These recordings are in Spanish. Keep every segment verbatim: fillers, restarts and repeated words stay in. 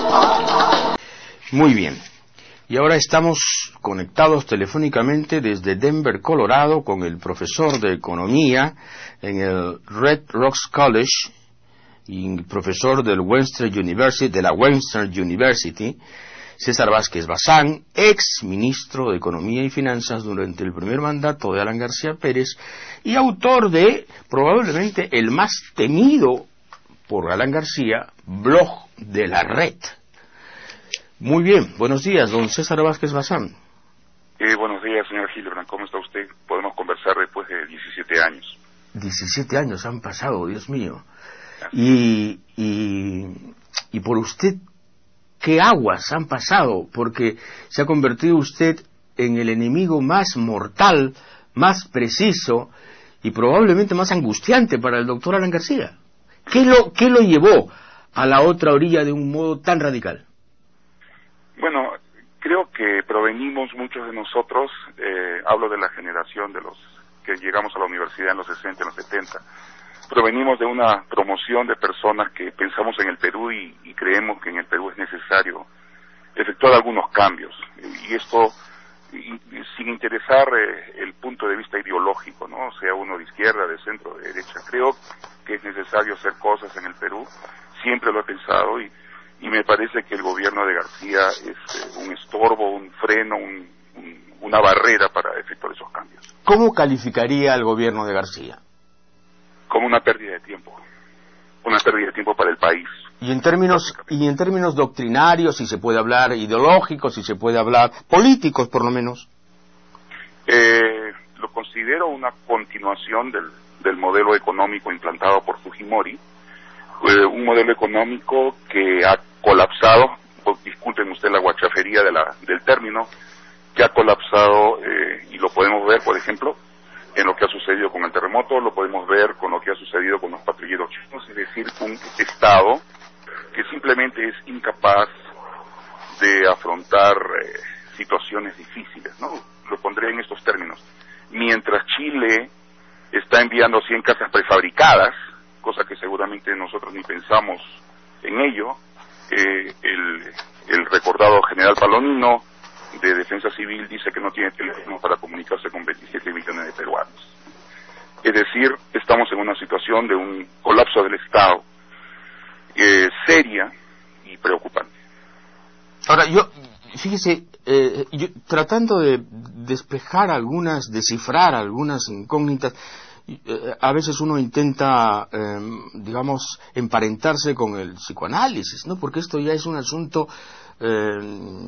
Muy bien. Y ahora estamos conectados telefónicamente desde Denver, Colorado, con el profesor de Economía en el Red Rocks College y profesor del Western University, de la Western University, César Vázquez Bazán, ex ministro de Economía y Finanzas durante el primer mandato de Alan García Pérez y autor de, probablemente, el más temido por Alan García, blog de la red. Muy bien, buenos días, don César Vázquez Bazán. Eh, buenos días, señor Hildebrand, ¿cómo está usted? Podemos conversar después de diecisiete años. diecisiete años han pasado, Dios mío. Y, y, y por usted, ¿qué aguas han pasado? Porque se ha convertido usted en el enemigo más mortal, más preciso y probablemente más angustiante para el doctor Alan García. ¿Qué lo, qué lo llevó a la otra orilla de un modo tan radical? Bueno, creo que provenimos muchos de nosotros, eh, hablo de la generación de los que llegamos a la universidad en los sesenta, en los setenta, provenimos de una promoción de personas que pensamos en el Perú y, y creemos que en el Perú es necesario efectuar algunos cambios. Y esto y, y sin interesar eh, el punto de vista ideológico, ¿no? Sea uno de izquierda, de centro, de derecha. Creo que es necesario hacer cosas en el Perú, siempre lo he pensado y Y me parece que el gobierno de García es eh, un estorbo, un freno, un, un, una barrera para efectuar esos cambios. ¿Cómo calificaría al gobierno de García? Como una pérdida de tiempo. Una pérdida de tiempo para el país. Y en términos, y en términos doctrinarios, si se puede hablar ideológicos, si se puede hablar políticos, por lo menos. Eh, lo considero una continuación del, del modelo económico implantado por Fujimori. Eh, un modelo económico que ha colapsado, disculpen usted la guachafería de la, del término, que ha colapsado eh, y lo podemos ver, por ejemplo, en lo que ha sucedido con el terremoto, lo podemos ver con lo que ha sucedido con los patrulleros chinos, es decir, un Estado que simplemente es incapaz de afrontar eh, situaciones difíciles, ¿no? Lo pondré en estos términos. Mientras Chile está enviando cien casas prefabricadas, cosa que seguramente nosotros ni pensamos en ello, eh, el, el recordado general Palomino de Defensa Civil dice que no tiene teléfono para comunicarse con veintisiete millones de peruanos. Es decir, estamos en una situación de un colapso del Estado eh, seria y preocupante. Ahora, yo, fíjese, eh, yo, tratando de despejar algunas, descifrar algunas incógnitas, a veces uno intenta, eh, digamos, emparentarse con el psicoanálisis, ¿no? Porque esto ya es un asunto eh,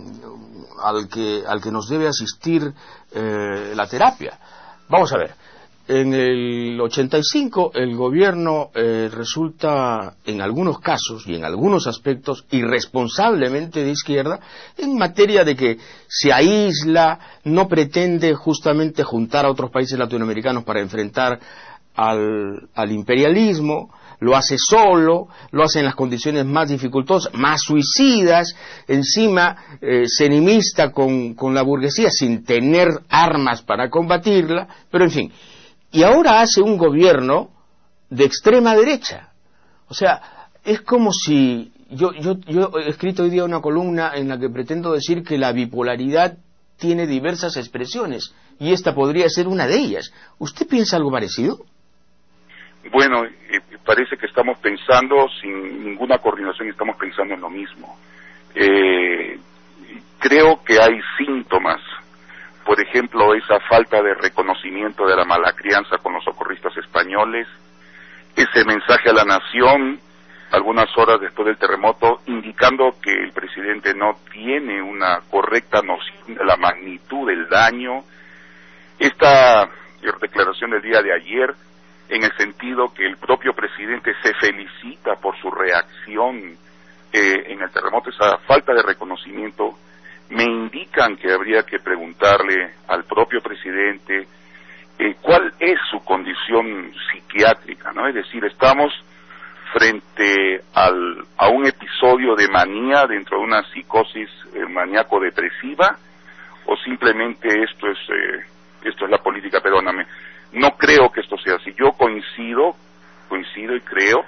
al que al que nos debe asistir eh, la terapia. Vamos a ver, en el ochenta y cinco el gobierno eh, resulta, en algunos casos y en algunos aspectos, irresponsablemente de izquierda en materia de que se aísla, no pretende justamente juntar a otros países latinoamericanos para enfrentar al, al imperialismo, lo hace solo, lo hace en las condiciones más dificultosas, más suicidas, encima eh, se enemista con, con la burguesía sin tener armas para combatirla, pero en fin. Y ahora hace un gobierno de extrema derecha. O sea, es como si... Yo, yo, yo he escrito hoy día una columna en la que pretendo decir que la bipolaridad tiene diversas expresiones, y esta podría ser una de ellas. ¿Usted piensa algo parecido? Bueno, eh, parece que estamos pensando sin ninguna coordinación, estamos pensando en lo mismo. Eh, creo que hay síntomas. Por ejemplo, esa falta de reconocimiento de la mala crianza con los socorristas españoles, ese mensaje a la nación algunas horas después del terremoto indicando que el presidente no tiene una correcta noción de la magnitud del daño, esta declaración del día de ayer en el sentido que el propio presidente se felicita por su reacción eh, en el terremoto, esa falta de reconocimiento me indican que habría que preguntarle al propio presidente eh, cuál es su condición psiquiátrica, ¿no? Es decir, estamos frente al, a un episodio de manía dentro de una psicosis eh, maníaco-depresiva, o simplemente esto es eh, esto es la política peruana. No creo que esto sea así. Yo coincido, coincido y creo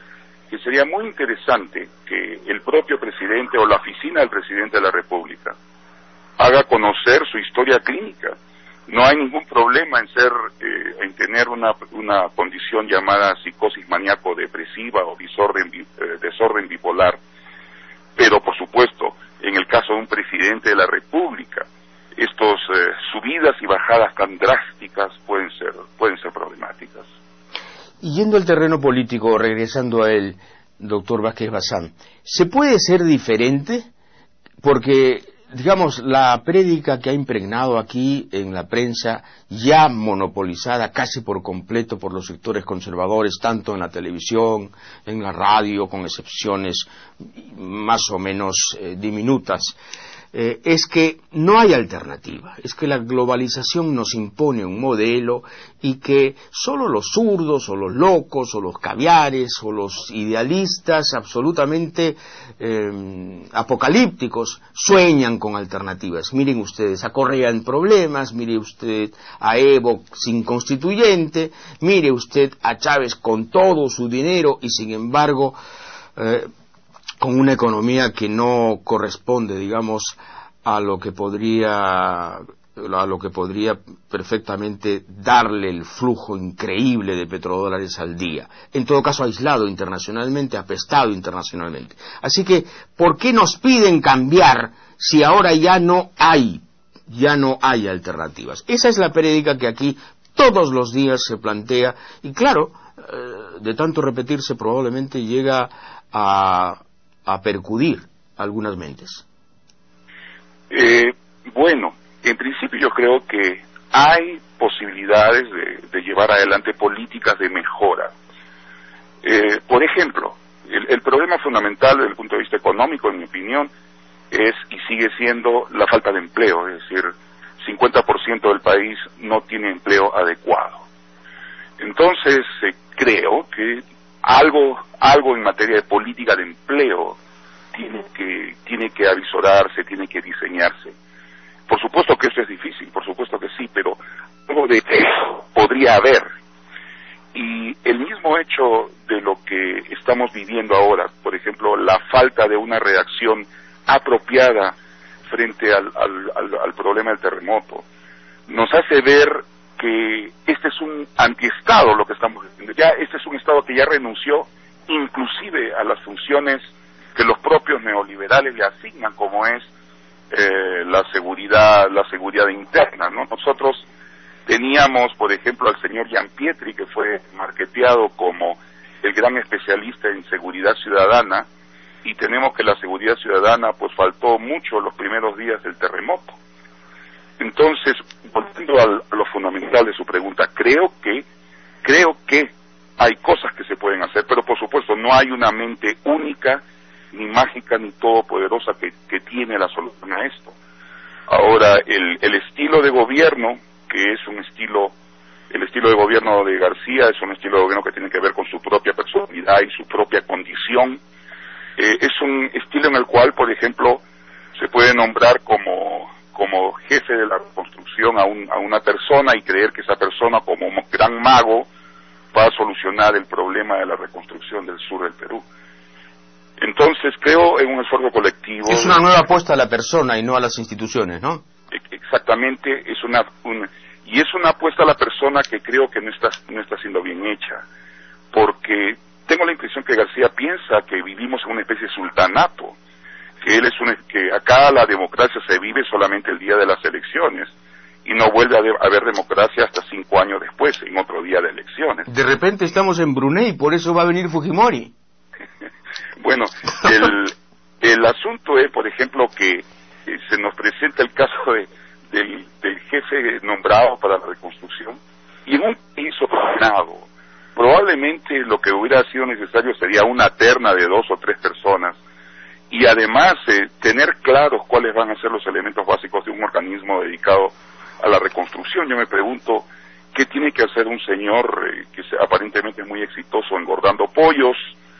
que sería muy interesante que el propio presidente o la oficina del presidente de la República haga conocer su historia clínica. No hay ningún problema en ser, eh, en tener una, una condición llamada psicosis maníaco-depresiva o desorden, eh, desorden bipolar, pero por supuesto, en el caso de un presidente de la República, estos eh, subidas y bajadas tan drásticas pueden ser, pueden ser problemáticas. Y yendo al terreno político, regresando a él, doctor Vázquez Bazán, ¿se puede ser diferente? Porque, digamos, la prédica que ha impregnado aquí en la prensa, ya monopolizada casi por completo por los sectores conservadores, tanto en la televisión, en la radio, con excepciones más o menos eh, diminutas, eh, es que no hay alternativa, es que la globalización nos impone un modelo y que solo los zurdos o los locos o los caviares o los idealistas absolutamente eh, apocalípticos sueñan con alternativas. Miren ustedes a Correa en problemas, mire usted a Evo sin constituyente, mire usted a Chávez con todo su dinero y sin embargo eh, con una economía que no corresponde, digamos, a lo que podría a lo que podría perfectamente darle el flujo increíble de petrodólares al día. En todo caso, aislado internacionalmente, apestado internacionalmente. Así que, ¿por qué nos piden cambiar si ahora ya no hay, ya no hay alternativas? Esa es la prédica que aquí todos los días se plantea y claro, eh, de tanto repetirse probablemente llega a a percudir algunas mentes. Eh, bueno, en principio yo creo que hay posibilidades de, de llevar adelante políticas de mejora. Eh, por ejemplo, el, el problema fundamental desde el punto de vista económico, en mi opinión, es y sigue siendo la falta de empleo, es decir, cincuenta por ciento del país no tiene empleo adecuado. Entonces, eh, creo que algo algo en materia de política de empleo tiene que tiene que avisorarse, tiene que diseñarse. Por supuesto que eso es difícil, por supuesto que sí, pero algo de eso podría haber. Y el mismo hecho de lo que estamos viviendo ahora, por ejemplo, la falta de una reacción apropiada frente al, al, al, al problema del terremoto, nos hace ver que este es un antiestado lo que estamos haciendo. Ya este es un estado que ya renunció inclusive a las funciones que los propios neoliberales le asignan, como es eh, la seguridad, la seguridad interna, ¿no? Nosotros teníamos, por ejemplo, al señor Gianpietri, que fue marketeado como el gran especialista en seguridad ciudadana, y tenemos que la seguridad ciudadana pues faltó mucho los primeros días del terremoto. Entonces, volviendo al, a lo fundamental de su pregunta, creo que creo que hay cosas que se pueden hacer, pero por supuesto no hay una mente única, ni mágica, ni todopoderosa que, que tiene la solución a esto. Ahora, el, el estilo de gobierno, que es un estilo, el estilo de gobierno de García es un estilo de gobierno que tiene que ver con su propia personalidad y su propia condición. Eh, es un estilo en el cual, por ejemplo, se puede nombrar como como jefe de la reconstrucción a, un, a una persona y creer que esa persona como gran mago va a solucionar el problema de la reconstrucción del sur del Perú. Entonces creo en un esfuerzo colectivo. Es una nueva apuesta a la persona y no a las instituciones, ¿no? Exactamente, es una, un, y es una apuesta a la persona que creo que no está, no está siendo bien hecha, porque tengo la impresión que García piensa que vivimos en una especie de sultanato, que él es un, que acá la democracia se vive solamente el día de las elecciones y no vuelve a de, a haber democracia hasta cinco años después, en otro día de elecciones. De repente estamos en Brunei, por eso va a venir Fujimori. Bueno, el, el asunto es, por ejemplo, que eh, se nos presenta el caso de, del, del jefe nombrado para la reconstrucción y en un país ordenado. Probablemente lo que hubiera sido necesario sería una terna de dos o tres personas y además eh, tener claros cuáles van a ser los elementos básicos de un organismo dedicado a la reconstrucción. Yo me pregunto qué tiene que hacer un señor eh, que se, aparentemente es muy exitoso engordando pollos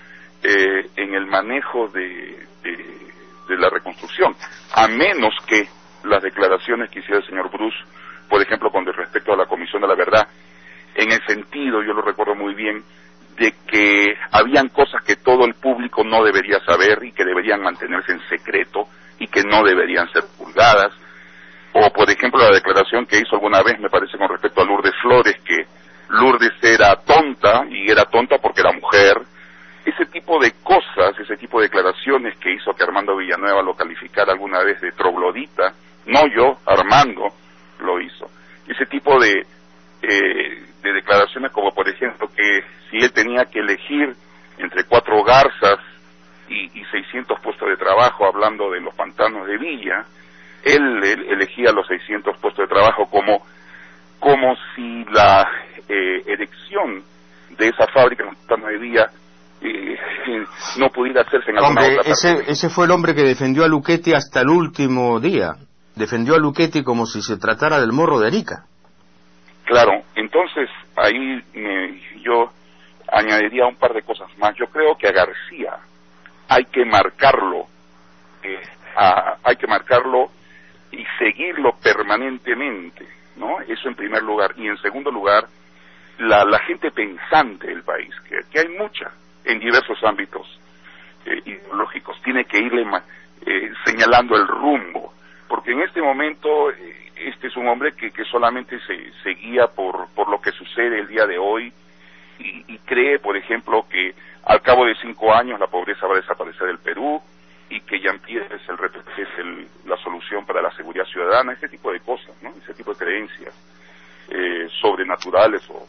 eh, en el manejo de, de, de la reconstrucción, a menos que las declaraciones que hiciera el señor Bruce, por ejemplo, con respecto a la Comisión de la Verdad, en el sentido, yo lo recuerdo muy bien, de que habían cosas que todo el público no debería saber y que deberían mantenerse en secreto y que no deberían ser divulgadas. O, por ejemplo, la declaración que hizo alguna vez, me parece, con respecto a Lourdes Flores, que Lourdes era tonta, y era tonta porque era mujer. Ese tipo de cosas, ese tipo de declaraciones que hizo que Armando Villanueva lo calificara alguna vez de troglodita, no yo, Armando lo hizo. Ese tipo de, eh, de declaraciones como, por ejemplo, que si él tenía que elegir entre cuatro garzas y, y seiscientos puestos de trabajo, hablando de los pantanos de Villa, él, él elegía los seiscientos puestos de trabajo como, como si la eh, erección de esa fábrica en los pantanos de Villa eh, no pudiera hacerse en alguna Hombre, otra ese, parte. ese fue el hombre que defendió a Luchetti hasta el último día. Defendió a Luchetti como si se tratara del Morro de Arica. Claro, entonces ahí eh, yo añadiría un par de cosas más. Yo creo que a García hay que marcarlo, eh, a, hay que marcarlo y seguirlo permanentemente, ¿no? Eso en primer lugar. Y en segundo lugar, la, la gente pensante del país, que, que hay mucha en diversos ámbitos eh, ideológicos, tiene que irle eh, señalando el rumbo, porque en este momento eh, este es un hombre que, que solamente se, se guía por, por lo que sucede el día de hoy y, y cree, por ejemplo, que al cabo de cinco años la pobreza va a desaparecer del Perú y que Jean-Pierre es, el, es el, la solución para la seguridad ciudadana, ese tipo de cosas, ¿no? Ese tipo de creencias eh, sobrenaturales o,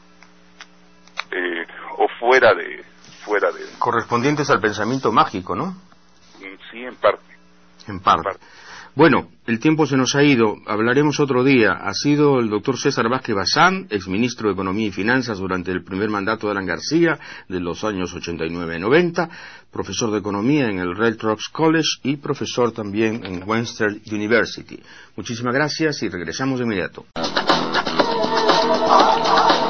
eh, o fuera de... fuera de correspondientes al pensamiento mágico, ¿no? Sí, en parte. En parte. En parte. Bueno, el tiempo se nos ha ido, hablaremos otro día. Ha sido el doctor César Vázquez Bazán, exministro de Economía y Finanzas durante el primer mandato de Alan García, de los años ochenta y nueve a noventa, profesor de Economía en el Red Rocks College y profesor también en Western University. Muchísimas gracias y regresamos de inmediato.